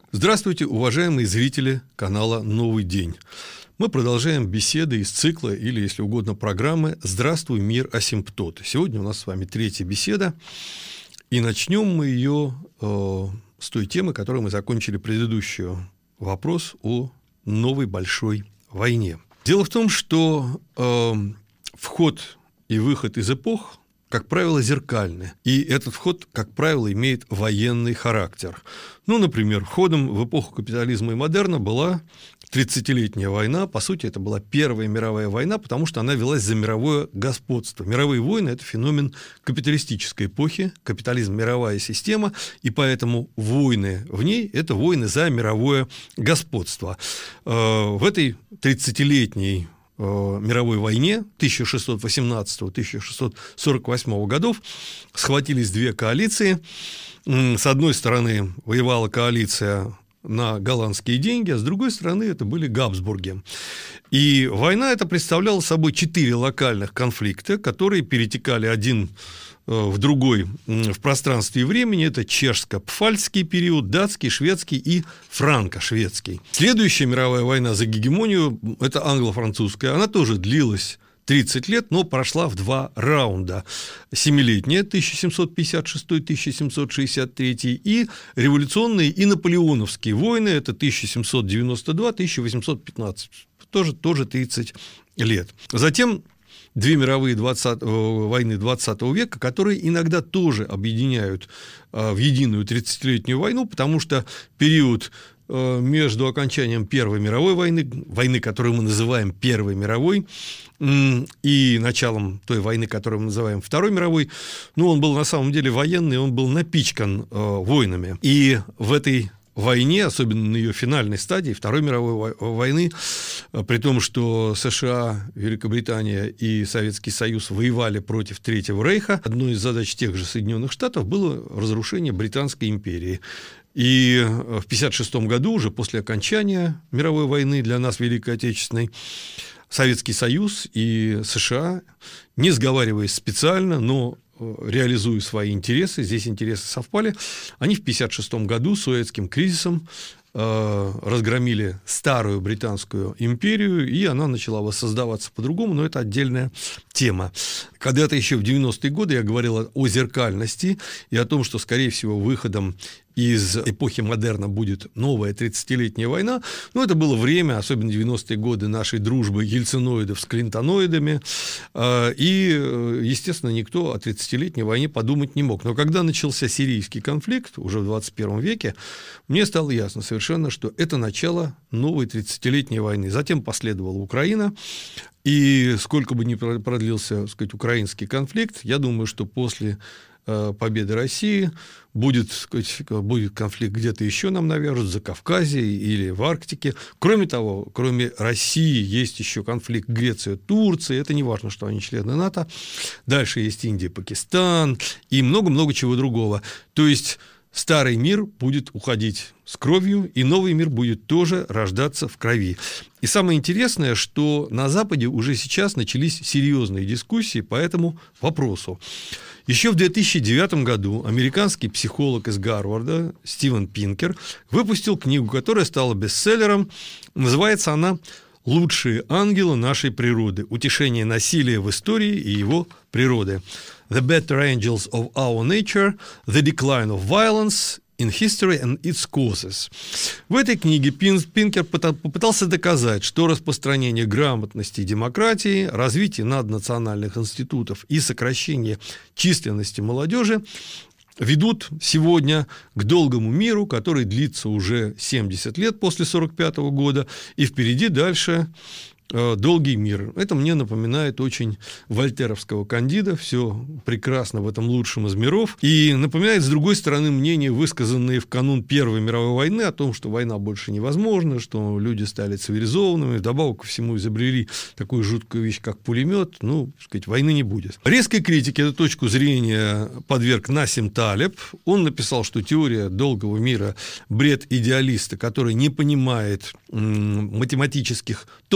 Здравствуйте, уважаемые зрители канала «Новый день». Мы продолжаем беседы из цикла, или, если угодно, программы «Здравствуй, мир, асимптоты». Сегодня у нас с вами третья беседа, и начнем мы ее с той темы, которой мы закончили предыдущий вопрос о новой большой войне. Дело в том, что вход и выход из эпох, как правило, зеркальны. И этот вход, как правило, имеет военный характер. Ну, например, входом в эпоху капитализма и модерна была 30-летняя война. По сути, это была Первая мировая война, потому что она велась за мировое господство. Мировые войны – это феномен капиталистической эпохи, капитализм – мировая система, и поэтому войны в ней – это войны за мировое господство. В этой 30-летней мировой войне 1618-1648 годов схватились две коалиции. С одной стороны воевала коалиция на голландские деньги, а с другой стороны это были Габсбурги. И война эта представляла собой 4 локальных конфликта, которые перетекали один в другой в пространстве и времени. Это чешско-пфальцский период, датский, шведский и франко-шведский. Следующая мировая война за гегемонию – это англо-французская. Она тоже длилась 30 лет, но прошла в 2 раунда. 7-летняя 1756-1763 и революционные и наполеоновские войны – это 1792-1815. Тоже 30 лет. Затем две мировые войны 20 века, которые иногда тоже объединяют в единую 30-летнюю войну, потому что период между окончанием Первой мировой войны, которую мы называем Первой мировой, и началом той войны, которую мы называем Второй мировой, он был на самом деле военный, он был напичкан войнами. И в этой войне, особенно на ее финальной стадии Второй мировой войны, при том, что США, Великобритания и Советский Союз воевали против Третьего Рейха, одной из задач тех же Соединенных Штатов было разрушение Британской империи. И в 1956 году, уже после окончания мировой войны, для нас Великой Отечественной, Советский Союз и США, не сговариваясь специально, но реализуя свои интересы, здесь интересы совпали, они в 1956 году Суэцким кризисом разгромили старую Британскую империю, и она начала воссоздаваться по-другому, но это отдельная тема. Когда-то еще в 90-е годы я говорил о зеркальности и о том, что, скорее всего, выходом из эпохи модерна будет новая 30-летняя война. Но это было время, особенно 90-е годы, нашей дружбы ельциноидов с клинтоноидами. И, естественно, никто о 30-летней войне подумать не мог. Но когда начался сирийский конфликт, уже в 21 веке, мне стало ясно совершенно, что это начало новой 30-летней войны. Затем последовала Украина. И сколько бы ни продлился, так сказать, украинский конфликт, я думаю, что после победы России будет конфликт где-то еще нам навяжут, в Закавказье или в Арктике. Кроме того, кроме России есть еще конфликт Греция-Турция, это не важно, что они члены НАТО. Дальше есть Индия, Пакистан и много-много чего другого. То есть старый мир будет уходить с кровью, и новый мир будет тоже рождаться в крови. И самое интересное, что на Западе уже сейчас начались серьезные дискуссии по этому вопросу. Еще в 2009 году американский психолог из Гарварда Стивен Пинкер выпустил книгу, которая стала бестселлером. Называется она «Лучшие ангелы нашей природы. Утешение насилия в истории и его природы. The Better Angels of Our Nature. The Decline of Violence in History and Its Causes». В этой книге Пинкер попытался доказать, что распространение грамотности и демократии, развитие наднациональных институтов и сокращение численности молодежи ведут сегодня к долгому миру, который длится уже 70 лет после 1945 года, и впереди дальше долгий мир. Это мне напоминает очень вольтеровского Кандида, все прекрасно в этом лучшем из миров, и напоминает, с другой стороны, мнения, высказанные в канун Первой мировой войны о том, что война больше невозможна, что люди стали цивилизованными, вдобавок ко всему изобрели такую жуткую вещь, как пулемет, сказать, войны не будет. Резкой критике эту точку зрения подверг Насим Талеб. Он написал, что теория долгого мира – бред идеалиста, который не понимает математических тонкостей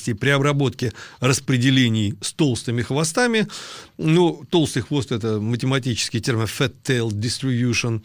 вероятностей при обработке распределений с толстыми хвостами. Ну, толстый хвост – это математический термин fat-tailed distribution.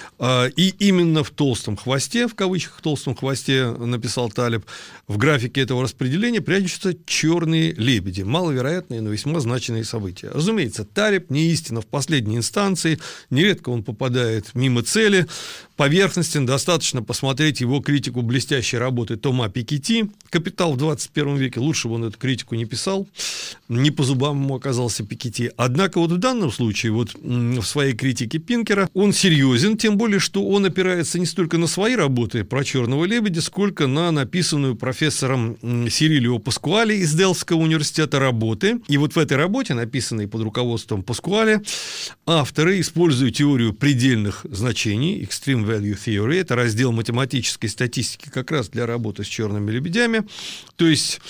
И именно в толстом хвосте, в кавычках толстом хвосте, написал Талеб, в графике этого распределения прячутся черные лебеди. Маловероятные, но весьма значимые события. Разумеется, Талеб не истина в последней инстанции. Нередко он попадает мимо цели. Поверхностен, достаточно посмотреть его критику блестящей работы Тома Пикетти «Капитал в 21 веке». Лучше бы он эту критику не писал. Не по зубам ему оказался Пикетти. Однако вот в данном случае, вот в своей критике Пинкера, он серьезен, тем более, что он опирается не столько на свои работы про черного лебедя, сколько на написанную профессором Сирилио Паскуале из Делфтского университета работы. И вот в этой работе, написанной под руководством Паскуале, авторы используют теорию предельных значений, Extreme Value Theory, это раздел математической статистики как раз для работы с черными лебедями, то есть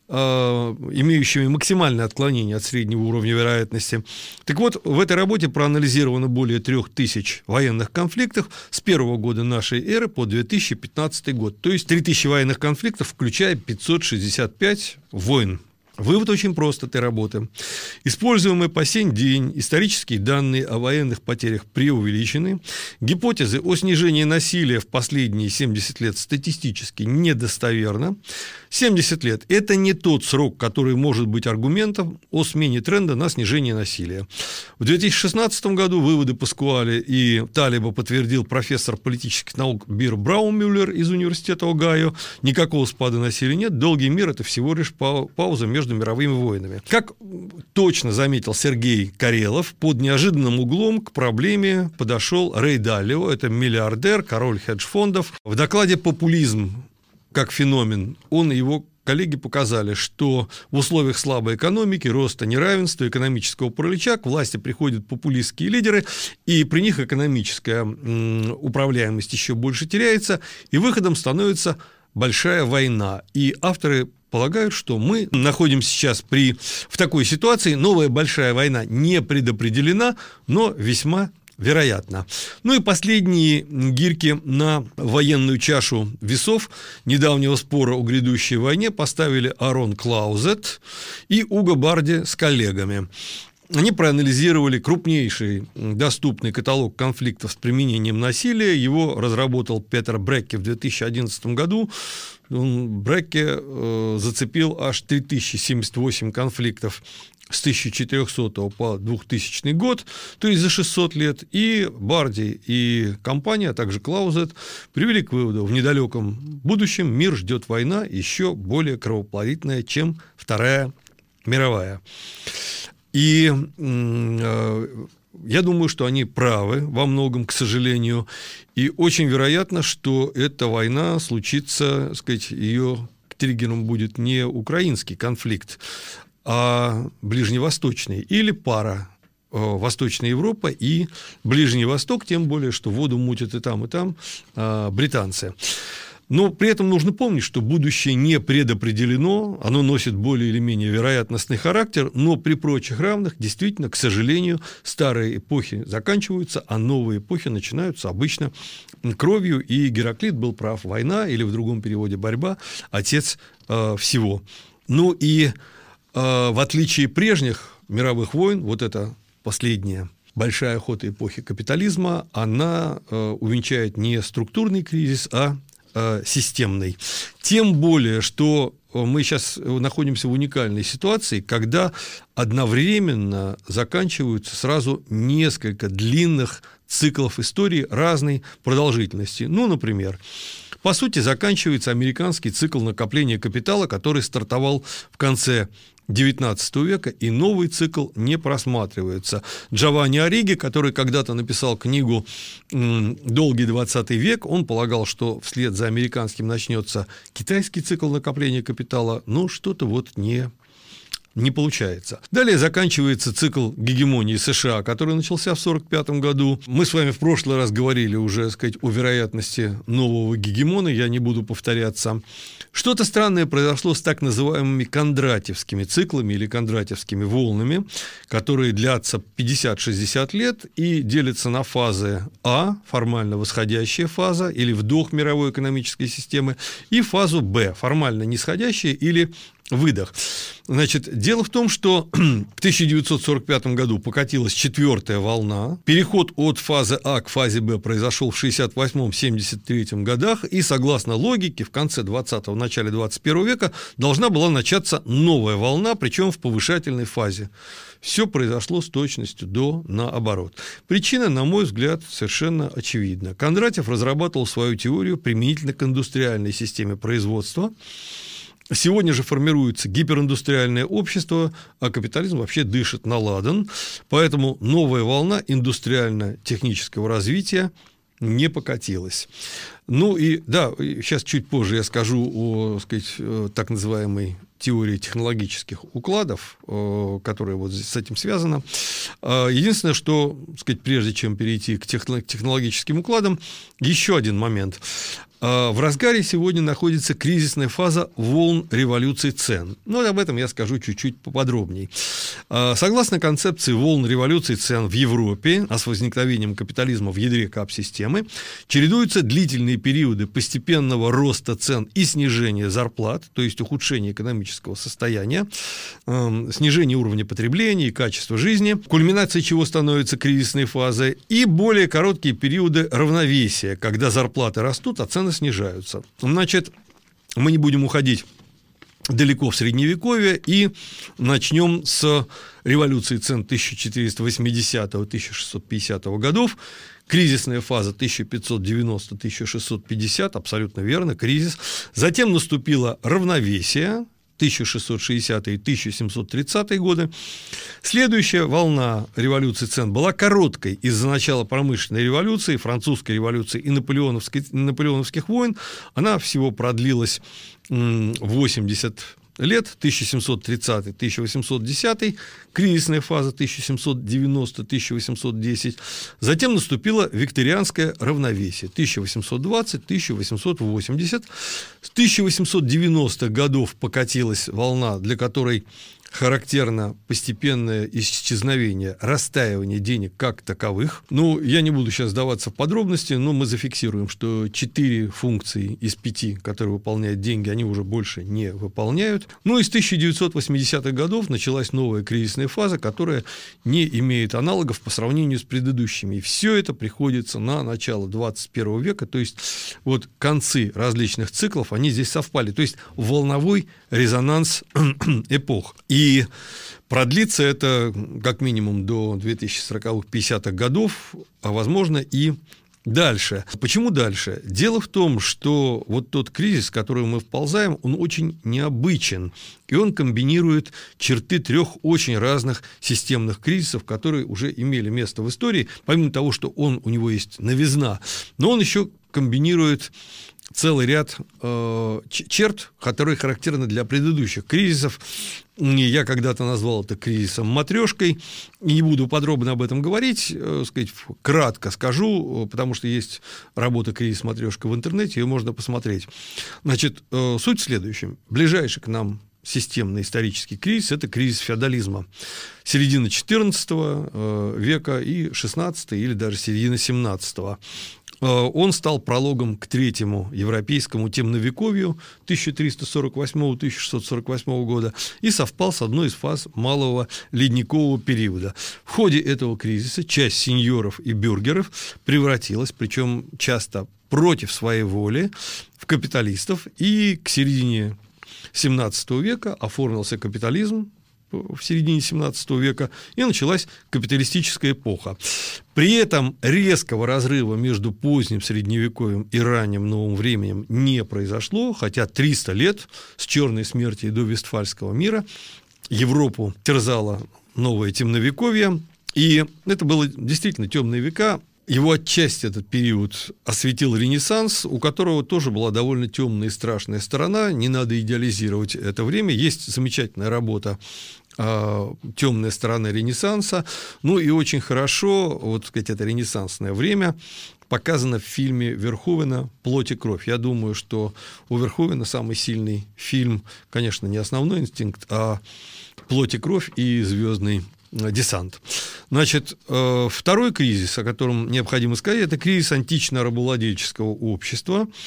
имеющими максимальное отклонение от среднего уровня вероятности. Так вот, в этой работе проанализировано более 3000 военных конфликтов с первого года нашей эры по 2015 год, то есть 3000 военных конфликтов, включая 565 войн. Вывод очень прост этой работы. Используемые по сей день исторические данные о военных потерях преувеличены, гипотезы о снижении насилия в последние 70 лет статистически недостоверны. 70 лет – это не тот срок, который может быть аргументом о смене тренда на снижение насилия. В 2016 году выводы Паскуале и Талеба подтвердил профессор политических наук Бир Браумюллер из университета Огайо. Никакого спада насилия нет, долгий мир – это всего лишь пауза между мировыми войнами. Как точно заметил Сергей Карелов, под неожиданным углом к проблеме подошел Рэй Далио, это миллиардер, король хедж-фондов. В докладе «Популизм как феномен» он и его коллеги показали, что в условиях слабой экономики, роста неравенства, экономического паралича к власти приходят популистские лидеры, и при них экономическая управляемость еще больше теряется, и выходом становится большая война. И авторы полагают, что мы находимся сейчас в такой ситуации. Новая большая война не предопределена, но весьма вероятно. Ну и последние гирьки на военную чашу весов недавнего спора о грядущей войне поставили Арон Клаузет и Уго Барди с коллегами. Они проанализировали крупнейший доступный каталог конфликтов с применением насилия. Его разработал Петер Брекке в 2011 году. Брекке зацепил аж 3078 конфликтов с 1400 по 2000 год, то есть за 600 лет, и Барди и компания, а также Клаузет привели к выводу: в недалеком будущем мир ждет война еще более кровопролитная, чем Вторая мировая. И я думаю, что они правы во многом, к сожалению, и очень вероятно, что эта война случится, так сказать, ее триггером будет не украинский конфликт, а ближневосточный, или пара Восточная Европа и Ближний Восток, тем более, что воду мутят и там британцы. Но при этом нужно помнить, что будущее не предопределено, оно носит более или менее вероятностный характер, но при прочих равных, действительно, к сожалению, старые эпохи заканчиваются, а новые эпохи начинаются обычно кровью, и Гераклит был прав: война, или в другом переводе борьба, отец всего. Ну и в отличие прежних мировых войн, вот эта последняя большая охота эпохи капитализма, она увенчает не структурный кризис, а системный. Тем более, что мы сейчас находимся в уникальной ситуации, когда одновременно заканчиваются сразу несколько длинных циклов истории разной продолжительности. Ну, например, по сути, заканчивается американский цикл накопления капитала, который стартовал в конце XIX века, и новый цикл не просматривается. Джованни Ориги, который когда-то написал книгу «Долгий 20 век», он полагал, что вслед за американским начнется китайский цикл накопления капитала, но что-то вот не получается. Далее заканчивается цикл гегемонии США, который начался в 1945 году. Мы с вами в прошлый раз говорили уже, так сказать, о вероятности нового гегемона, я не буду повторяться. Что-то странное произошло с так называемыми кондратьевскими циклами или кондратьевскими волнами, которые длятся 50-60 лет и делятся на фазы А, формально восходящая фаза или вдох мировой экономической системы, и фазу Б, формально нисходящая или выдох. Значит, дело в том, что в 1945 году покатилась 4-я волна. Переход от фазы А к фазе Б произошел в 1968-1973 годах, и, согласно логике, в конце 20-го, начале 21 века должна была начаться новая волна, причем в повышательной фазе. Все произошло с точностью до наоборот. Причина, на мой взгляд, совершенно очевидна. Кондратьев разрабатывал свою теорию применительно к индустриальной системе производства. Сегодня же формируется гипериндустриальное общество, а капитализм вообще дышит на ладан, поэтому новая волна индустриально-технического развития не покатилась. Ну и да, сейчас чуть позже я скажу о, сказать, так называемой теории технологических укладов, которая вот с этим связана. Единственное, что, сказать, прежде чем перейти к технологическим укладам, еще один момент. В разгаре сегодня находится кризисная фаза волн революции цен. Но об этом я скажу чуть-чуть поподробнее. Согласно концепции волн революции цен в Европе, а с возникновением капитализма в ядре кап-системы, чередуются длительные периоды постепенного роста цен и снижения зарплат, то есть ухудшения экономического состояния, снижение уровня потребления и качества жизни, кульминацией чего становится кризисной фазой, и более короткие периоды равновесия, когда зарплаты растут, а цены снижаются. Значит, мы не будем уходить далеко в Средневековье и начнем с революции цен 1480-1650 годов. Кризисная фаза 1590-1650, абсолютно верно, кризис. Затем наступило равновесие, 1660 и 1730 годы. Следующая волна революции цен была короткой из-за начала промышленной революции, французской революции и наполеоновских войн. Она всего продлилась 80 лет, 1730-1810, кризисная фаза 1790-1810. Затем наступило викторианское равновесие 1820-1880. С 1890-х годов покатилась волна, для которой характерно постепенное исчезновение, растаивание денег как таковых. Ну, я не буду сейчас сдаваться в подробности, но мы зафиксируем, что 4 функции из 5, которые выполняют деньги, они уже больше не выполняют. Ну и с 1980-х годов началась новая кризисная фаза, которая не имеет аналогов по сравнению с предыдущими. И все это приходится на начало 21 века, то есть вот концы различных циклов, они здесь совпали. То есть волновой резонанс эпох. И продлится это как минимум до 2040-50-х годов, а возможно и дальше. Почему дальше? Дело в том, что вот тот кризис, в который мы вползаем, он очень необычен, и он комбинирует черты 3 очень разных системных кризисов, которые уже имели место в истории, помимо того, что у него есть новизна, но он еще комбинирует целый ряд черт, которые характерны для предыдущих кризисов. Я когда-то назвал это кризисом матрешкой, не буду подробно об этом говорить, сказать, кратко скажу, потому что есть работа «Кризис матрешка» в интернете, ее можно посмотреть. Значит, суть в следующем. Ближайший к нам системный исторический кризис – это кризис феодализма. Середина XIV века и XVI, или даже середина XVII. Он стал прологом к третьему европейскому темновековью 1348-1648 года и совпал с одной из фаз малого ледникового периода. В ходе этого кризиса часть сеньоров и бюргеров превратилась, причем часто против своей воли, в капиталистов, и к середине XVII века оформился капитализм, в середине XVII века, и началась капиталистическая эпоха. При этом резкого разрыва между поздним Средневековьем и ранним новым временем не произошло, хотя 300 лет с Черной смерти до Вестфальского мира Европу терзало новое темновековье, и это было действительно темные века. Его отчасти этот период осветил Ренессанс, у которого тоже была довольно темная и страшная сторона, не надо идеализировать это время. Есть замечательная работа «Темная сторона Ренессанса», ну и очень хорошо, вот сказать, это ренессансное время показано в фильме Верховена «Плоть и кровь». Я думаю, что у Верховена самый сильный фильм, конечно, не «Основной инстинкт», а «Плоть и кровь» и «Звездный десант». Значит, второй кризис, о котором необходимо сказать, это кризис антично-рабовладельческого общества.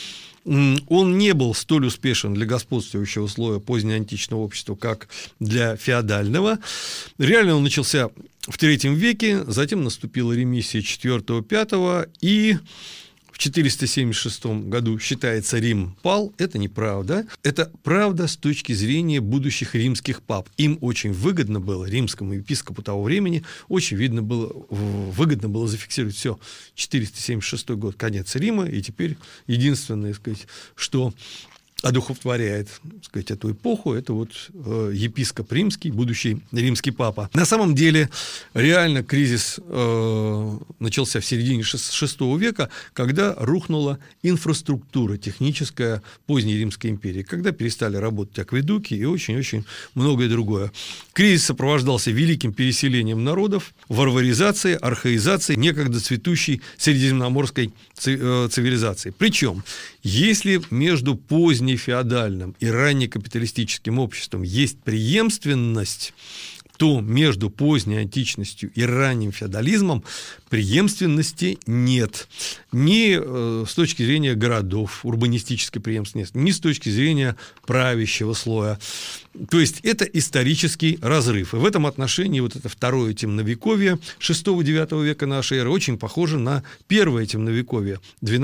он не был столь успешен для господствующего слоя позднеантичного общества, как для феодального. Реально он начался в III веке, затем наступила ремиссия IV-V, и в 476 году, считается, Рим пал. Это неправда. Это правда с точки зрения будущих римских пап. Им очень выгодно было, римскому епископу того времени, очень выгодно было зафиксировать все. 476 год, конец Рима, и теперь единственное, сказать, что одухотворяет, сказать, эту эпоху, это вот епископ римский, будущий римский папа. На самом деле, реально кризис начался в середине VI века, когда рухнула инфраструктура техническая поздней Римской империи, когда перестали работать акведуки и очень-очень многое другое. Кризис сопровождался великим переселением народов, варваризацией, архаизацией некогда цветущей средиземноморской цивилизации. Причем, если между позднефеодальным и раннекапиталистическим обществом есть преемственность, то между поздней античностью и ранним феодализмом преемственности нет. Ни с точки зрения городов, урбанистической преемственности, ни с точки зрения правящего слоя. То есть это исторический разрыв. И в этом отношении вот это второе темновековье VI-IX века нашей эры очень похоже на первое темновековье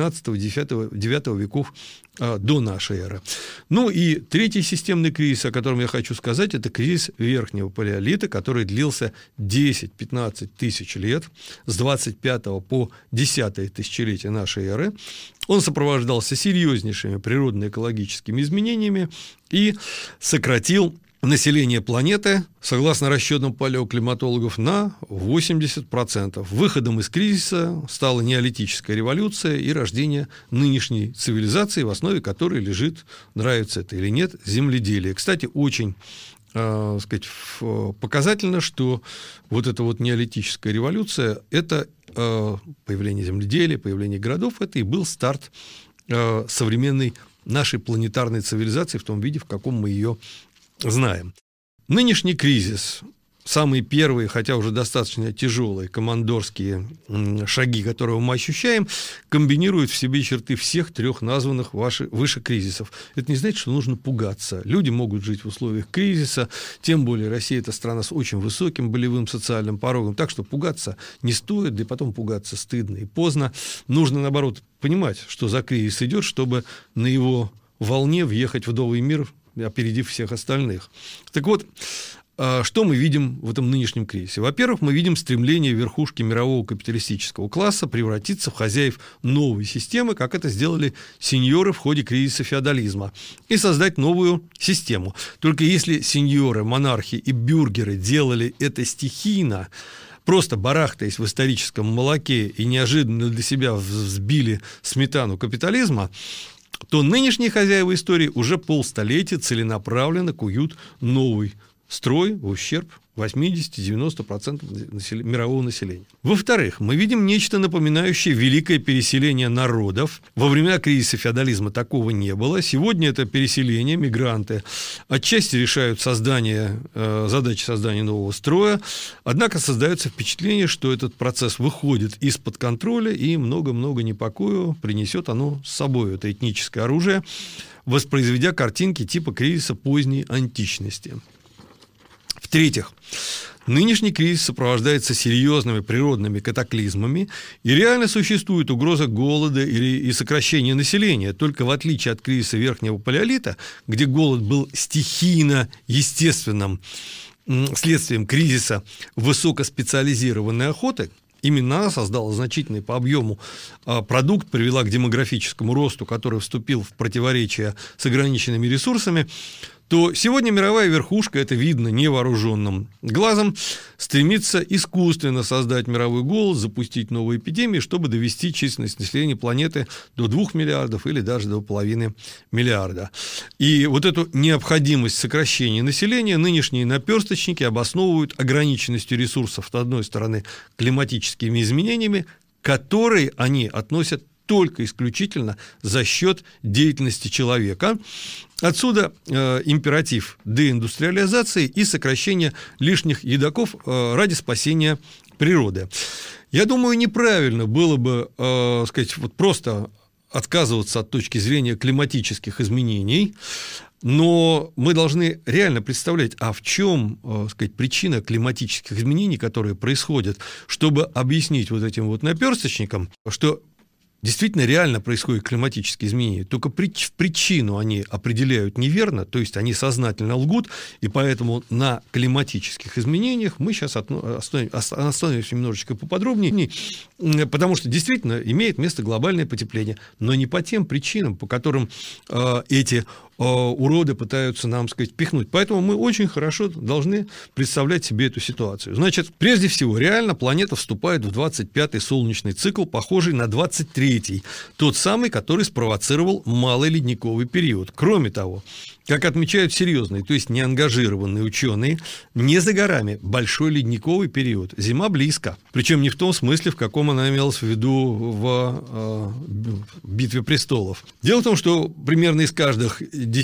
XII-IX веков до нашей эры. Ну и третий системный кризис, о котором я хочу сказать, это кризис Верхнего Палеолита, который длился 10-15 тысяч лет, с 25 по 10 тысячелетие нашей эры. Он сопровождался серьезнейшими природно-экологическими изменениями и сократил население планеты, согласно расчетам палеоклиматологов, на 80%. Выходом из кризиса стала неолитическая революция и рождение нынешней цивилизации, в основе которой лежит, нравится это или нет, земледелие. Кстати, очень сказать, показательно, что вот эта вот неолитическая революция – это появление земледелия, появление городов, это и был старт современной нашей планетарной цивилизации в том виде, в каком мы ее знаем. Нынешний кризис, самые первые, хотя уже достаточно тяжелые командорские шаги, которые мы ощущаем, комбинируют в себе черты всех трех названных выше кризисов. Это не значит, что нужно пугаться. Люди могут жить в условиях кризиса, тем более Россия – это страна с очень высоким болевым социальным порогом, так что пугаться не стоит, да и потом пугаться стыдно и поздно. Нужно, наоборот, понимать, что за кризис идет, чтобы на его волне въехать в новый мир, опередив всех остальных. Так вот, что мы видим в этом нынешнем кризисе? Во-первых, мы видим стремление верхушки мирового капиталистического класса превратиться в хозяев новой системы, как это сделали сеньоры в ходе кризиса феодализма, и создать новую систему. Только если сеньоры, монархи и бюргеры делали это стихийно, просто барахтаясь в историческом молоке и неожиданно для себя взбили сметану капитализма, то нынешние хозяева истории уже полстолетия целенаправленно куют новый строй в ущерб 80-90% мирового населения. Во-вторых, мы видим нечто напоминающее великое переселение народов. Во времена кризиса феодализма такого не было. Сегодня это переселение, мигранты отчасти решают задачи создания нового строя, однако создается впечатление, что этот процесс выходит из-под контроля, и много-много непокою принесет оно с собой, это этническое оружие, воспроизведя картинки типа кризиса поздней античности. В-третьих, нынешний кризис сопровождается серьезными природными катаклизмами, и реально существует угроза голода и сокращения населения. Только в отличие от кризиса Верхнего Палеолита, где голод был стихийно естественным следствием кризиса высокоспециализированной охоты, именно она создала значительный по объему продукт, привела к демографическому росту, который вступил в противоречие с ограниченными ресурсами, то сегодня мировая верхушка, это видно невооруженным глазом, стремится искусственно создать мировой голод, запустить новые эпидемии, чтобы довести численность населения планеты до 2 миллиардов или даже до 0,5 миллиарда. И вот эту необходимость сокращения населения нынешние наперсточники обосновывают ограниченностью ресурсов, с одной стороны, климатическими изменениями, которые они относят только исключительно за счет деятельности человека. Отсюда императив деиндустриализации и сокращения лишних едоков ради спасения природы. Я думаю, неправильно было бы сказать, вот просто отказываться от точки зрения климатических изменений, но мы должны реально представлять, а в чем, сказать, причина климатических изменений, которые происходят, чтобы объяснить вот этим вот наперсточникам, что действительно реально происходят климатические изменения, только причину они определяют неверно, то есть они сознательно лгут, и поэтому на климатических изменениях мы сейчас остановимся немножечко поподробнее, потому что действительно имеет место глобальное потепление, но не по тем причинам, по которым эти уроды пытаются нам, сказать, пихнуть. Поэтому мы очень хорошо должны представлять себе эту ситуацию. Значит, прежде всего, реально планета вступает в 25-й солнечный цикл, похожий на 23-й, тот самый, который спровоцировал малый ледниковый период. Кроме того, как отмечают серьезные, то есть неангажированные ученые, не за горами большой ледниковый период. Зима близко. Причем не в том смысле, в каком она имелась в виду в «Битве престолов». Дело в том, что примерно из каждых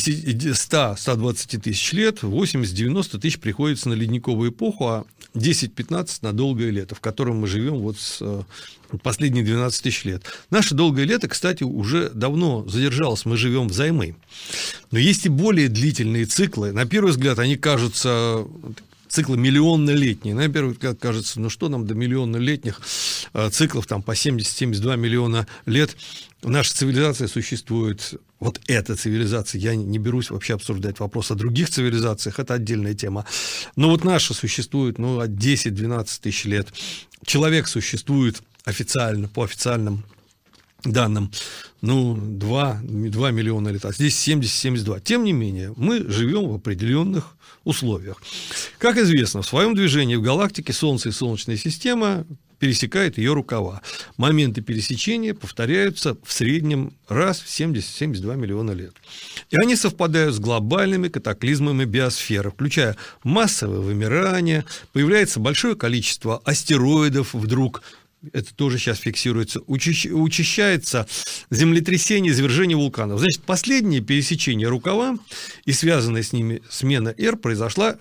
100-120 тысяч лет 80-90 тысяч приходится на ледниковую эпоху, а 10-15 на долгое лето, в котором мы живем вот с последние 12 тысяч лет. Наше долгое лето, кстати, уже давно задержалось, мы живем взаймы. Но есть и более длительные циклы. На первый взгляд они кажутся циклы миллионнолетние. На первый взгляд кажется, ну что нам до миллионнолетних циклов, там по 70-72 миллиона лет. Наша цивилизация существует, вот эта цивилизация, я не берусь вообще обсуждать вопрос о других цивилизациях, это отдельная тема. Но вот наша существует, ну, от 10-12 тысяч лет. Человек существует официально, по официальным данным, ну, 2 миллиона лет, а здесь 70-72. Тем не менее, мы живем в определенных условиях. Как известно, в своем движении в галактике Солнце и Солнечная система пересекают ее рукава. Моменты пересечения повторяются в среднем раз в 70-72 миллиона лет. И они совпадают с глобальными катаклизмами биосферы, включая массовое вымирание, появляется большое количество астероидов вдруг, это тоже сейчас фиксируется, учащается землетрясение, извержение вулканов. Значит, последнее пересечение рукава и связанная с ними смена эр произошла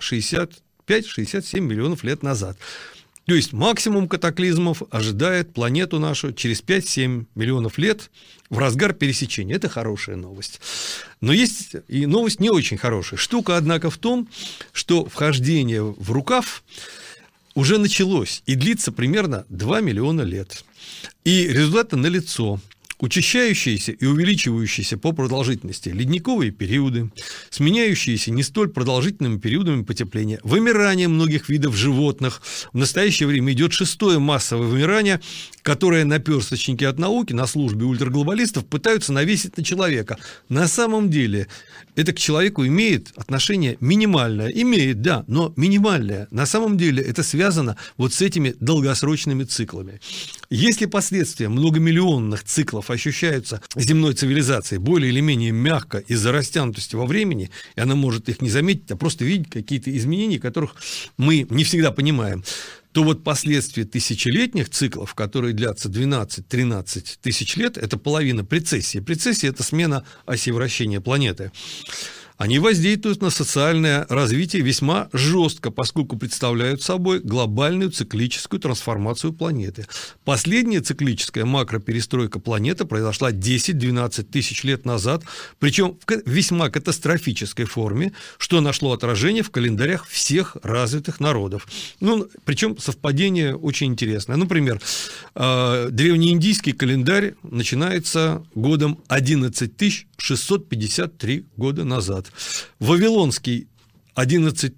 65-67 миллионов лет назад. То есть максимум катаклизмов ожидает планету нашу через 5-7 миллионов лет в разгар пересечения. Это хорошая новость. Но есть и новость не очень хорошая. Штука, однако, в том, что вхождение в рукав уже началось и длится примерно 2 миллиона лет. И результаты налицо. Учащающиеся и увеличивающиеся по продолжительности ледниковые периоды, сменяющиеся не столь продолжительными периодами потепления, вымирание многих видов животных. В настоящее время идет 6-е массовое вымирание, которое наперсточники от науки на службе ультраглобалистов пытаются навесить на человека. На самом деле это к человеку имеет отношение минимальное. Имеет, да, но минимальное. На самом деле это связано вот с этими долгосрочными циклами. Если последствия многомиллионных циклов ощущаются земной цивилизацией более или менее мягко из-за растянутости во времени, и она может их не заметить, а просто видеть какие-то изменения, которых мы не всегда понимаем, то вот последствия тысячелетних циклов, которые длятся 12-13 тысяч лет, это половина прецессии. Прецессия – это смена оси вращения планеты. Они воздействуют на социальное развитие весьма жестко, поскольку представляют собой глобальную циклическую трансформацию планеты. Последняя циклическая макроперестройка планеты произошла 10-12 тысяч лет назад, причем в весьма катастрофической форме, что нашло отражение в календарях всех развитых народов. Ну, причем совпадение очень интересное. Например, древнеиндийский календарь начинается годом 11 653 года назад. Вавилонский 11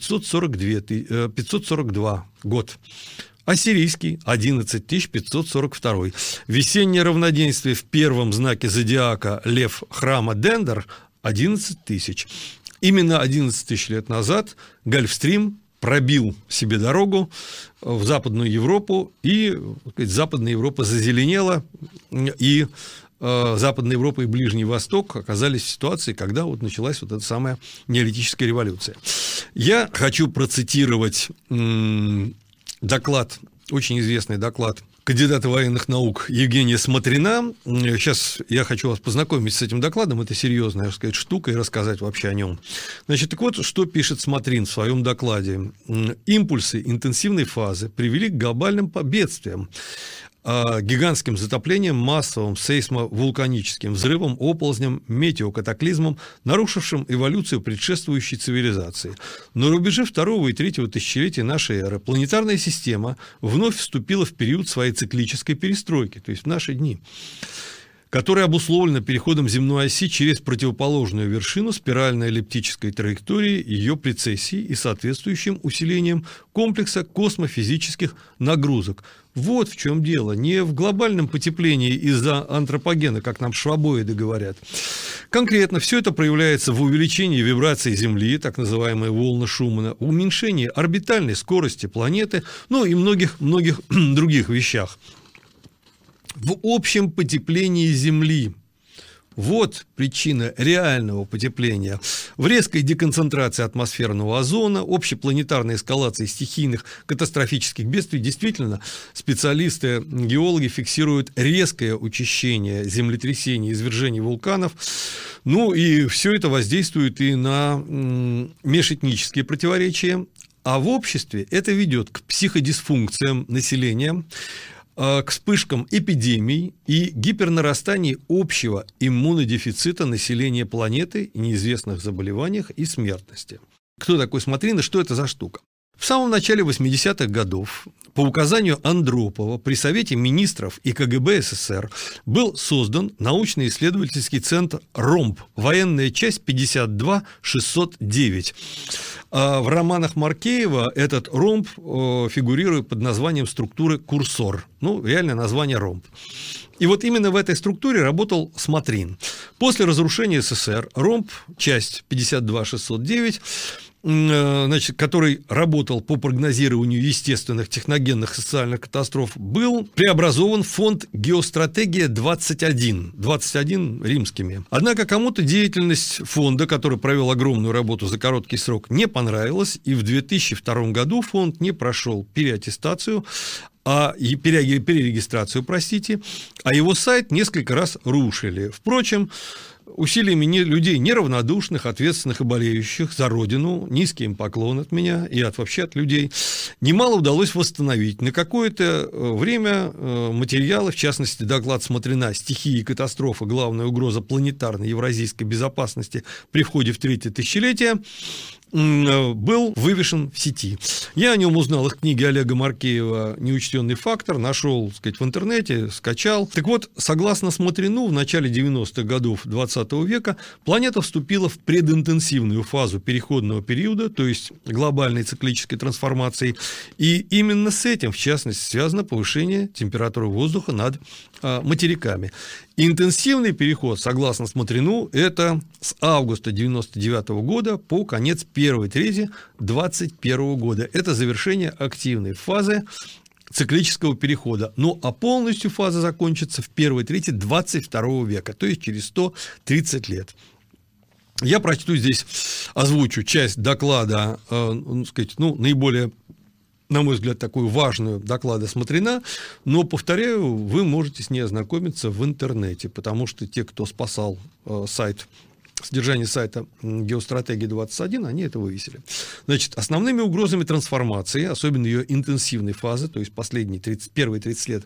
542 год. Ассирийский 11 542. Весеннее равноденствие в первом знаке зодиака Лев храма Дендер 11 тысяч. Именно 11 тысяч лет назад Гольфстрим пробил себе дорогу в Западную Европу, и Западная Европа зазеленела, и Западная Европа и Ближний Восток оказались в ситуации, когда вот началась вот эта самая неолитическая революция. Я хочу процитировать доклад, очень известный доклад кандидата военных наук Евгения Смотрина. Сейчас я хочу вас познакомить с этим докладом, это серьезная, так сказать, штука, и рассказать вообще о нем. Значит, так вот, что пишет Смотрин в своем докладе. Импульсы интенсивной фазы привели к глобальным бедствиям. гигантским затоплением, массовым сейсмовулканическим взрывом, оползнем, метеокатаклизмом, нарушившим эволюцию предшествующей цивилизации. На рубеже 2 и 3 тысячелетия нашей эры планетарная система вновь вступила в период своей циклической перестройки, то есть в наши дни, которая обусловлена переходом земной оси через противоположную вершину спиральной эллиптической траектории, ее прецессии и соответствующим усилением комплекса космофизических нагрузок. Вот в чем дело. Не в глобальном потеплении из-за антропогена, как нам швабоиды говорят. Конкретно все это проявляется в увеличении вибраций Земли, так называемые волны Шумана, уменьшении орбитальной скорости планеты, ну и многих других вещах. В общем потеплении Земли. Вот причина реального потепления. В резкой деконцентрации атмосферного озона, общепланетарной эскалации стихийных катастрофических бедствий. Действительно, специалисты, геологи фиксируют резкое учащение землетрясений, извержений вулканов. Ну и все это воздействует и на межэтнические противоречия. А в обществе это ведет к психодисфункциям населения, к вспышкам эпидемий и гипернарастанию общего иммунодефицита населения планеты, неизвестных заболеваниях и смертности. Кто такой Смотрин и что это за штука? В самом начале 80-х годов по указанию Андропова при Совете министров и КГБ СССР был создан научно-исследовательский центр РОМБ, военная часть 52-609. В романах Маркеева этот ромб фигурирует под названием структуры «Курсор». Ну, реальное название ромб. И вот именно в этой структуре работал Смотрин. После разрушения СССР ромб, часть 52-609, значит, который работал по прогнозированию естественных, техногенных, социальных катастроф, был преобразован в фонд «Геостратегия-21», 21 римскими. Однако кому-то деятельность фонда, который провел огромную работу за короткий срок, не понравилась, и в 2002 году фонд не прошел переаттестацию, перерегистрацию, простите, а его сайт несколько раз рушили. Впрочем, усилиями людей неравнодушных, ответственных и болеющих за Родину, низкий им поклон от меня и вообще от людей, немало удалось восстановить. На какое-то время материалы, в частности, доклад Смотрина «Стихии и катастрофы. Главная угроза планетарной евразийской безопасности при входе в 3-е тысячелетие», был вывешен в сети. Я о нем узнал из книги Олега Маркеева «Неучтенный фактор», нашел, так сказать, в интернете, скачал. Так вот, согласно Смотрину, в начале 90-х годов 20 века планета вступила в прединтенсивную фазу переходного периода, то есть глобальной циклической трансформации, и именно с этим, в частности, связано повышение температуры воздуха над материками. Интенсивный переход, согласно Смотрину, это с августа 1999 года по конец первой трети 2021 года. Это завершение активной фазы циклического перехода. Ну, а полностью фаза закончится в первой трети 22 века, то есть через 130 лет. Я прочту здесь, озвучу часть доклада, наиболее, на мой взгляд, такую важную доклада Смотрина, но, повторяю, вы можете с ней ознакомиться в интернете, потому что те, кто спасал содержание сайта «Геостратегия-21», они это вывесили. Значит, основными угрозами трансформации, особенно ее интенсивной фазы, то есть последние первые 30 лет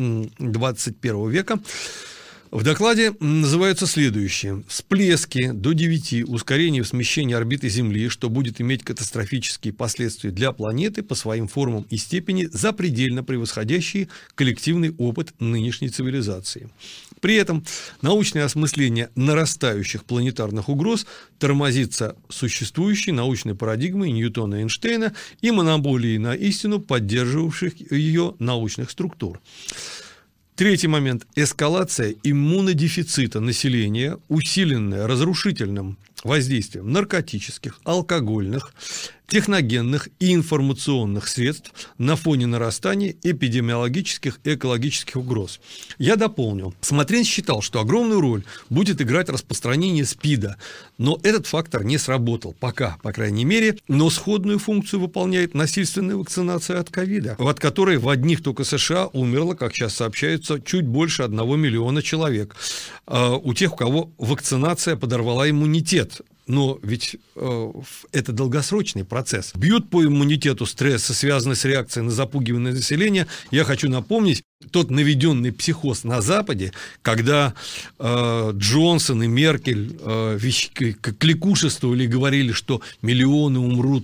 21 века, в докладе называются следующие: всплески до 9, ускорение в смещении орбиты Земли, что будет иметь катастрофические последствия для планеты по своим формам и степени, запредельно превосходящие коллективный опыт нынешней цивилизации. При этом научное осмысление нарастающих планетарных угроз тормозится существующей научной парадигмой Ньютона и Эйнштейна и монополией на истину поддерживавших ее научных структур. Третий момент – эскалация иммунодефицита населения, усиленная разрушительным воздействием наркотических, алкогольных, техногенных и информационных средств на фоне нарастания эпидемиологических и экологических угроз. Я дополню. Смотрин считал, что огромную роль будет играть распространение СПИДа, но этот фактор не сработал пока, по крайней мере, но сходную функцию выполняет насильственная вакцинация от ковида, от которой в одних только США умерло, как сейчас сообщается, чуть больше 1 миллиона человек. У тех, у кого вакцинация подорвала иммунитет. но ведь это долгосрочный процесс. Бьют по иммунитету стрессы, связанные с реакцией на запугивание населения. Я хочу напомнить тот наведенный психоз на Западе, когда Джонсон и Меркель кликушествовали и говорили, что миллионы умрут.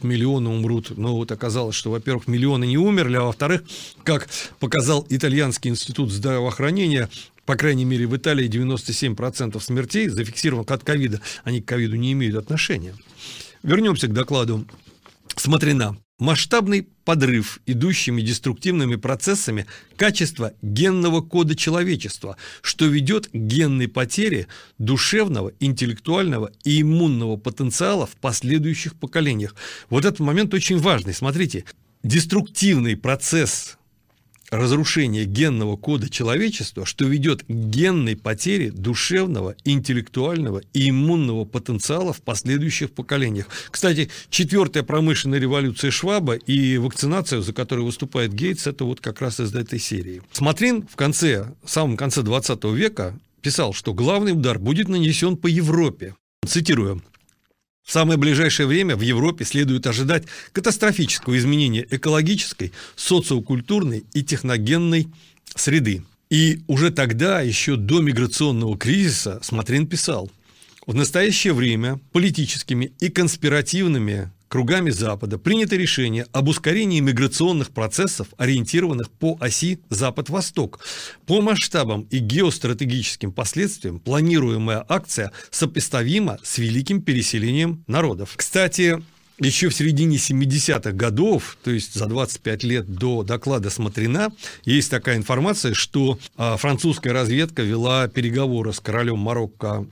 Но вот оказалось, что, во-первых, миллионы не умерли, а во-вторых, как показал Итальянский институт здравоохранения, по крайней мере, в Италии 97% смертей зафиксировано от ковида. Они к ковиду не имеют отношения. Вернемся к докладу Смотрина. Масштабный подрыв идущими деструктивными процессами качества генного кода человечества, что ведет к генной потере душевного, интеллектуального и иммунного потенциала в последующих поколениях. Вот этот момент очень важный. Смотрите, деструктивный процесс разрушение генного кода человечества, что ведет к генной потере душевного, интеллектуального и иммунного потенциала в последующих поколениях. Кстати, 4-я промышленная революция Шваба и вакцинация, за которую выступает Гейтс, это вот как раз из этой серии. Смотрин в самом конце 20 века писал, что главный удар будет нанесен по Европе. Цитирую. В самое ближайшее время в Европе следует ожидать катастрофического изменения экологической, социокультурной и техногенной среды. И уже тогда, еще до миграционного кризиса, Смотрин писал: в настоящее время политическими и конспиративными кругами Запада принято решение об ускорении миграционных процессов, ориентированных по оси Запад-Восток. По масштабам и геостратегическим последствиям планируемая акция сопоставима с великим переселением народов. Кстати, еще в середине 70-х годов, то есть за 25 лет до доклада Смотрина, есть такая информация, что французская разведка вела переговоры с королем Марокко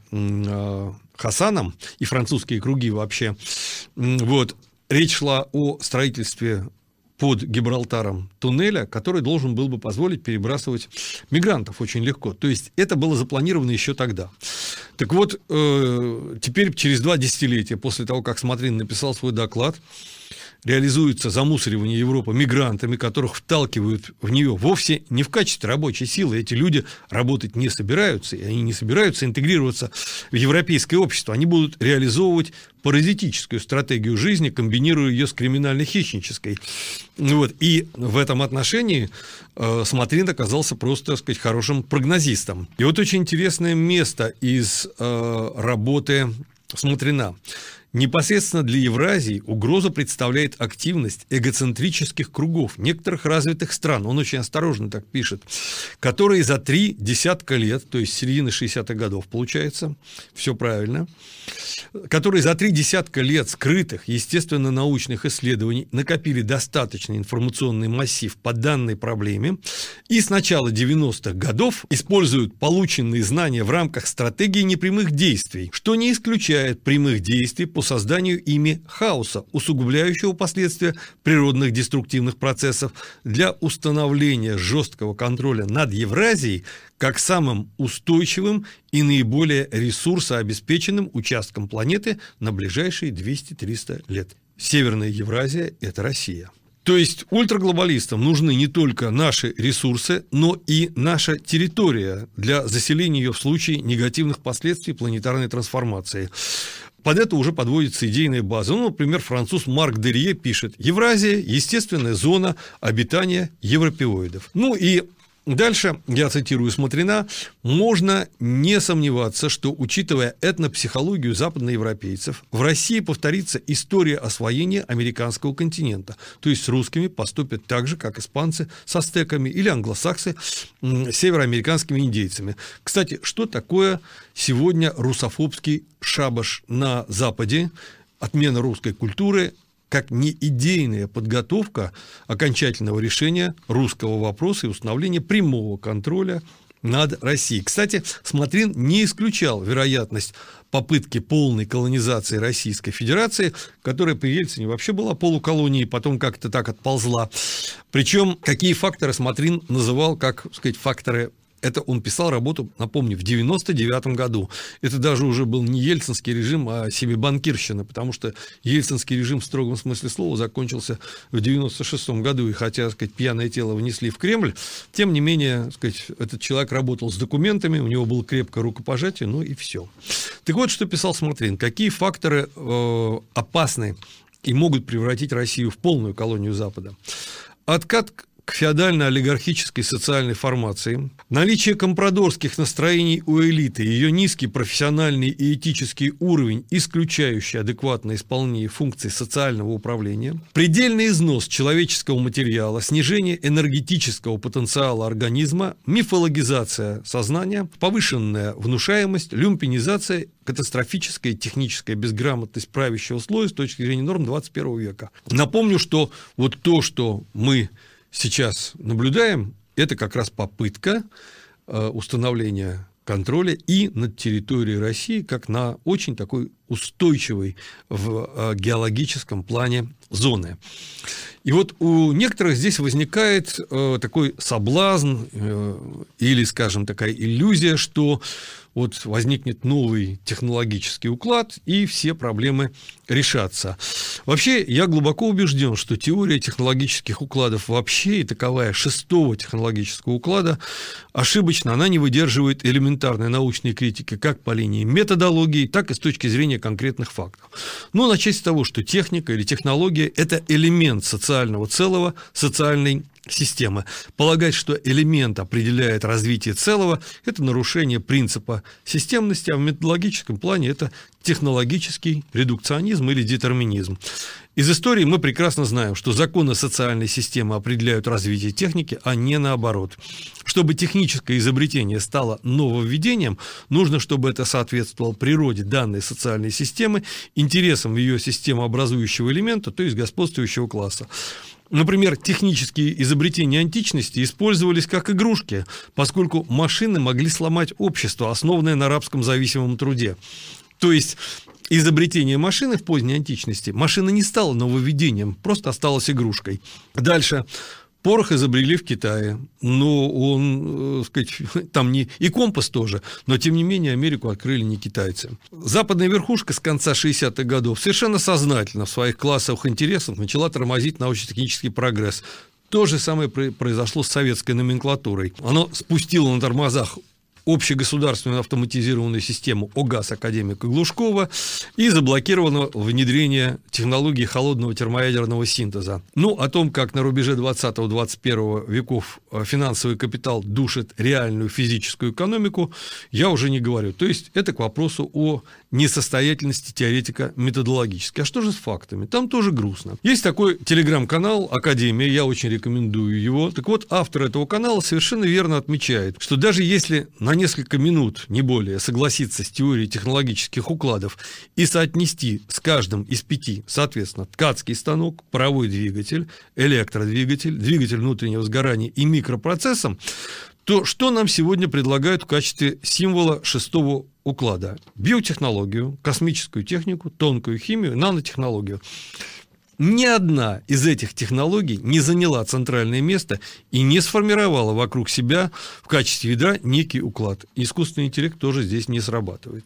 Хасаном и французские круги вообще. Вот. Речь шла о строительстве под Гибралтаром туннеля, который должен был бы позволить перебрасывать мигрантов очень легко. То есть это было запланировано еще тогда. Так вот, теперь через 2 десятилетия после того, как Смотрин написал свой доклад, реализуется замусоривание Европы мигрантами, которых вталкивают в нее вовсе не в качестве рабочей силы. Эти люди работать не собираются, и они не собираются интегрироваться в европейское общество. Они будут реализовывать паразитическую стратегию жизни, комбинируя ее с криминально-хищнической. Вот. И в этом отношении Смотрин оказался просто, так сказать, хорошим прогнозистом. И вот очень интересное место из работы Смотрина. Непосредственно для Евразии угрозу представляет активность эгоцентрических кругов некоторых развитых стран, он очень осторожно так пишет, которые за 3 десятка лет, то есть с середины 60-х годов получается, все правильно, которые за 3 десятка лет скрытых естественно-научных исследований накопили достаточный информационный массив по данной проблеме и с начала 90-х годов используют полученные знания в рамках стратегии непрямых действий, что не исключает прямых действий по созданию ими хаоса, усугубляющего последствия природных деструктивных процессов для установления жесткого контроля над Евразией как самым устойчивым и наиболее ресурсообеспеченным участком планеты на ближайшие 200-300 лет. Северная Евразия – это Россия. То есть ультраглобалистам нужны не только наши ресурсы, но и наша территория для заселения ее в случае негативных последствий планетарной трансформации. Под это уже подводится идейная база. Ну, например, француз Марк Дерье пишет: «Евразия – естественная зона обитания европеоидов». Ну и дальше, я цитирую Смотрина, можно не сомневаться, что, учитывая этнопсихологию западноевропейцев, в России повторится история освоения американского континента. То есть с русскими поступят так же, как испанцы с ацтеками или англосаксы с североамериканскими индейцами. Кстати, что такое сегодня русофобский шабаш на Западе, отмена русской культуры, как не идейная подготовка окончательного решения русского вопроса и установления прямого контроля над Россией. Кстати, Смотрин не исключал вероятность попытки полной колонизации Российской Федерации, которая при Ельцине вообще была полуколонией, потом как-то так отползла. Причем какие факторы Смотрин называл как, так сказать, факторы Это он писал работу, напомню, в 99 году. Это даже уже был не ельцинский режим, а семибанкирщина, потому что ельцинский режим в строгом смысле слова закончился в 96 году, и хотя, так сказать, пьяное тело внесли в Кремль, тем не менее, так сказать, этот человек работал с документами, у него было крепкое рукопожатие, ну и все. Так вот, что писал Смотрин. Какие факторы опасны и могут превратить Россию в полную колонию Запада? Откат к феодально-олигархической социальной формации, наличие компрадорских настроений у элиты, ее низкий профессиональный и этический уровень, исключающий адекватное исполнение функций социального управления, предельный износ человеческого материала, снижение энергетического потенциала организма, мифологизация сознания, повышенная внушаемость, люмпинизация, катастрофическая техническая безграмотность правящего слоя с точки зрения норм 21 века. Напомню, что вот то, что мы сейчас наблюдаем, это как раз попытка установления контроля и над территорией России, как на очень такой устойчивой в геологическом плане зоны. И вот у некоторых здесь возникает такой соблазн или, скажем, такая иллюзия, что вот возникнет новый технологический уклад, и все проблемы решатся. Вообще, я глубоко убежден, что теория технологических укладов вообще, и таковая шестого технологического уклада, ошибочна, она не выдерживает элементарной научной критики как по линии методологии, так и с точки зрения конкретных фактов. Но начать с того, что техника или технология – это элемент социального целого, социальной системы. Полагать, что элемент определяет развитие целого – это нарушение принципа системности, а в методологическом плане это технологический редукционизм или детерминизм. Из истории мы прекрасно знаем, что законы социальной системы определяют развитие техники, а не наоборот. Чтобы техническое изобретение стало нововведением, нужно, чтобы это соответствовало природе данной социальной системы, интересам ее системообразующего элемента, то есть господствующего класса. Например, технические изобретения античности использовались как игрушки, поскольку машины могли сломать общество, основанное на рабском зависимом труде. То есть изобретение машины в поздней античности, машина не стала нововведением, просто осталась игрушкой. Дальше. Порох изобрели в Китае, но он, сказать, там не и компас тоже, но тем не менее Америку открыли не китайцы. Западная верхушка с конца 60-х годов совершенно сознательно в своих классовых интересах начала тормозить научно-технический прогресс. То же самое произошло с советской номенклатурой. Оно спустило на тормозах общегосударственную автоматизированную систему ОГАЗ академика Глушкова и заблокировано внедрение технологии холодного термоядерного синтеза. Ну, о том, как на рубеже 20-21 веков финансовый капитал душит реальную физическую экономику, я уже не говорю. То есть это к вопросу о несостоятельности теоретика методологически. А что же с фактами? Там тоже грустно. Есть такой телеграм-канал «Академия», я очень рекомендую его. Так вот, автор этого канала совершенно верно отмечает, что даже если на несколько минут, не более, согласиться с теорией технологических укладов и соотнести с каждым из 5, соответственно, ткацкий станок, паровой двигатель, электродвигатель, двигатель внутреннего сгорания и микропроцессом, то что нам сегодня предлагают в качестве символа шестого уклада? Биотехнологию, космическую технику, тонкую химию, нанотехнологию. Ни одна из этих технологий не заняла центральное место и не сформировала вокруг себя в качестве ядра некий уклад. Искусственный интеллект тоже здесь не срабатывает.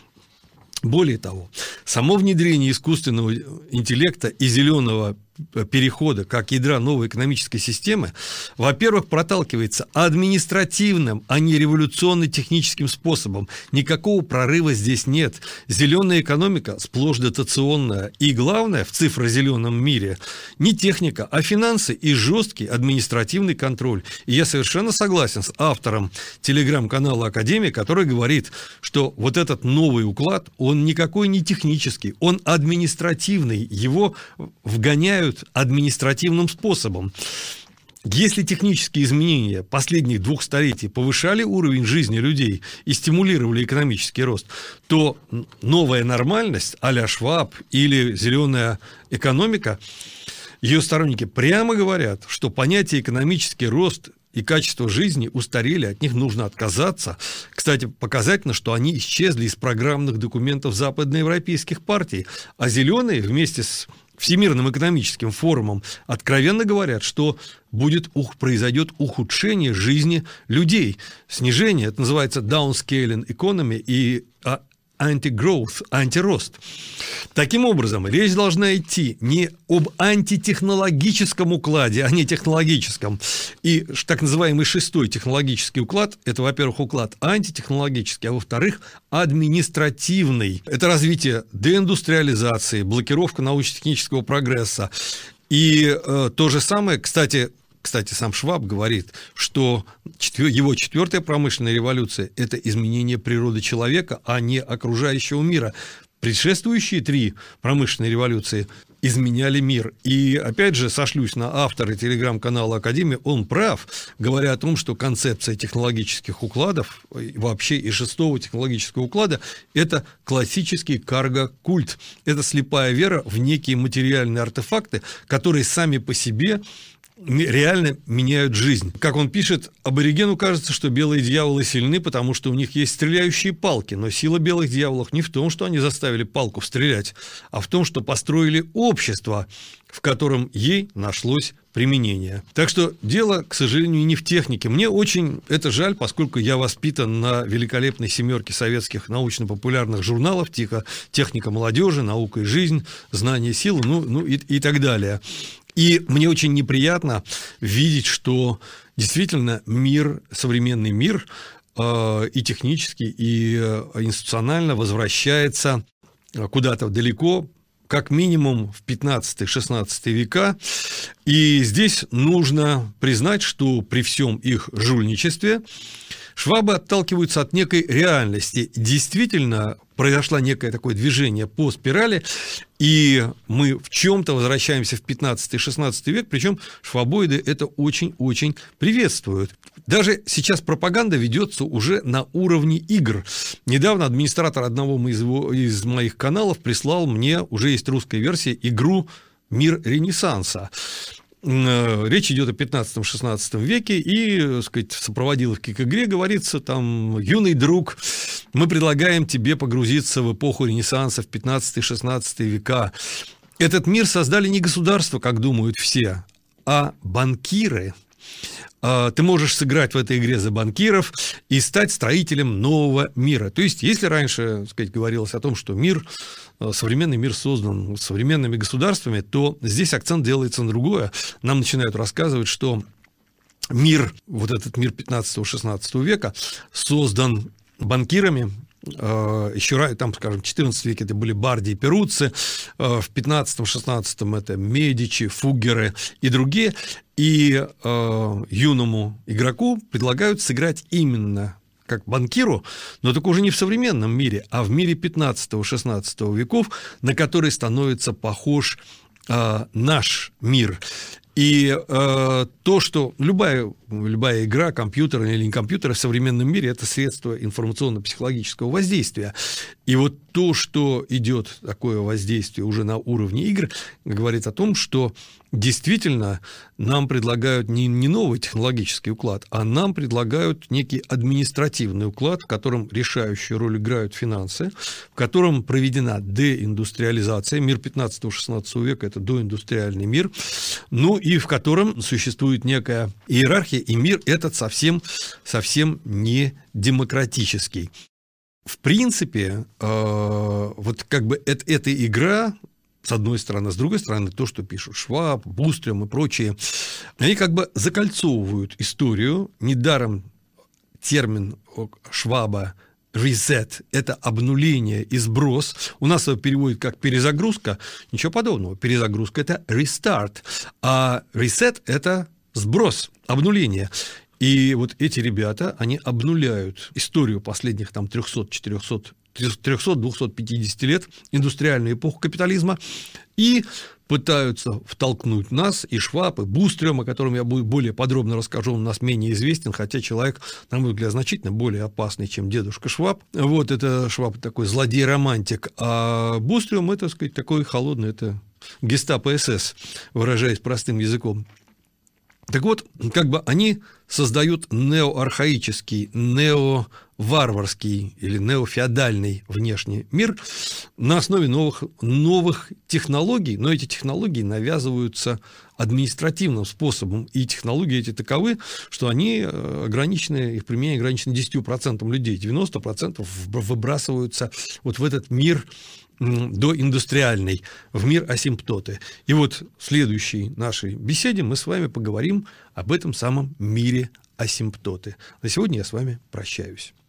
Более того, само внедрение искусственного интеллекта и зеленого перехода как ядра новой экономической системы, во-первых, проталкивается административным, а не революционно-техническим способом. Никакого прорыва здесь нет. Зеленая экономика сплошь дотационная. И главное, в цифрозеленом мире не техника, а финансы и жесткий административный контроль. И я совершенно согласен с автором телеграм-канала «Академия», который говорит, что вот этот новый уклад, он никакой не технический, он административный. Его вгоняют административным способом. Если технические изменения последних 2 столетий повышали уровень жизни людей и стимулировали экономический рост, то новая нормальность а-ля Шваб или зеленая экономика, ее сторонники прямо говорят, что понятие экономический рост и качество жизни устарели, от них нужно отказаться. Кстати, показательно, что они исчезли из программных документов западноевропейских партий, а зеленые вместе с Всемирным экономическим форумом откровенно говорят, что произойдет ухудшение жизни людей, снижение, это называется downscaling economy и anti-growth, антирост. Таким образом, речь должна идти не об антитехнологическом укладе, а не технологическом. И так называемый шестой технологический уклад – это, во-первых, уклад антитехнологический, а во-вторых, административный. Это развитие деиндустриализации, блокировка научно-технического прогресса. И то же самое, кстати, сам Шваб говорит, что его четвертая промышленная революция – это изменение природы человека, а не окружающего мира. Предшествующие три промышленные революции изменяли мир. И опять же сошлюсь на автора телеграм-канала Академия, он прав, говоря о том, что концепция технологических укладов, вообще и шестого технологического уклада, это классический карго-культ. Это слепая вера в некие материальные артефакты, которые сами по себе реально меняют жизнь. Как он пишет, аборигену кажется, что белые дьяволы сильны, потому что у них есть стреляющие палки, но сила белых дьяволов не в том, что они заставили палку стрелять, а в том, что построили общество, в котором ей нашлось применение. Так что дело, к сожалению, не в технике. Мне очень это жаль, поскольку я воспитан на великолепной семерке советских научно-популярных журналов типа «Техника молодежи», «Наука и жизнь», «Знание силы», и так далее. И мне очень неприятно видеть, что действительно мир, современный мир и технически, и институционально возвращается куда-то далеко, как минимум в 15-16 века. И здесь нужно признать, что при всем их жульничестве Швабы отталкиваются от некой реальности. Действительно, произошло некое такое движение по спирали, и мы в чем-то возвращаемся в 15-16 век, причем швабоиды это очень-очень приветствуют. Даже сейчас пропаганда ведется уже на уровне игр. Недавно администратор одного из моих каналов прислал мне, уже есть русская версия, игру «Мир Ренессанса». Речь идет о 15-16 веке, и, так сказать, в сопроводиловке к игре говорится там: «Юный друг, мы предлагаем тебе погрузиться в эпоху Ренессанса, в 15-16 века. Этот мир создали не государства, как думают все, а банкиры. Ты можешь сыграть в этой игре за банкиров и стать строителем нового мира». То есть, если раньше, так сказать, говорилось о том, что современный мир создан современными государствами, то здесь акцент делается на другое. Нам начинают рассказывать, что мир, вот этот мир 15-16 века, создан банкирами. Еще там, скажем, в XIV веке это были Барди и Перуцци, в 15-16 это Медичи, Фуггеры и другие. И юному игроку предлагают сыграть именно как банкиру, но только уже не в современном мире, а в мире 15-16 веков, на который становится похож наш мир. И то, что любая игра, компьютерная или не компьютерная в современном мире, это средство информационно-психологического воздействия. И вот то, что идет такое воздействие уже на уровне игр, говорит о том, что действительно нам предлагают не новый технологический уклад, а нам предлагают некий административный уклад, в котором решающую роль играют финансы, в котором проведена деиндустриализация. Мир 15-16 века – это доиндустриальный мир, ну и в котором существует некая иерархия, и мир этот совсем не демократический. В принципе, вот как бы эта игра, с одной стороны, с другой стороны, то, что пишут Шваб, Бустрем и прочие, они как бы закольцовывают историю. Недаром термин Шваба «reset» – это обнуление и сброс. У нас его переводят как перезагрузка. Ничего подобного. Перезагрузка – это restart, а reset – это сброс, обнуление. И вот эти ребята, они обнуляют историю последних там 300-250 лет, индустриальную эпоху капитализма, и пытаются втолкнуть нас, и Шваб, и Бустрем, о котором я более подробно расскажу, он у нас менее известен, хотя человек, на мой взгляд, значительно более опасный, чем дедушка Шваб. Вот это Шваб такой злодей-романтик, а Бустрем, это, так сказать, такой холодный, это гестапо СС, выражаясь простым языком. Так вот, как бы они создают неоархаический, неоварварский или неофеодальный внешний мир на основе новых технологий, но эти технологии навязываются административным способом, и технологии эти таковы, что они ограничены, их применение ограничено 10% людей, 90% выбрасываются вот в этот мир доиндустриальный, в мир асимптоты. И вот в следующей нашей беседе мы с вами поговорим об этом самом мире асимптоты. На сегодня я с вами прощаюсь.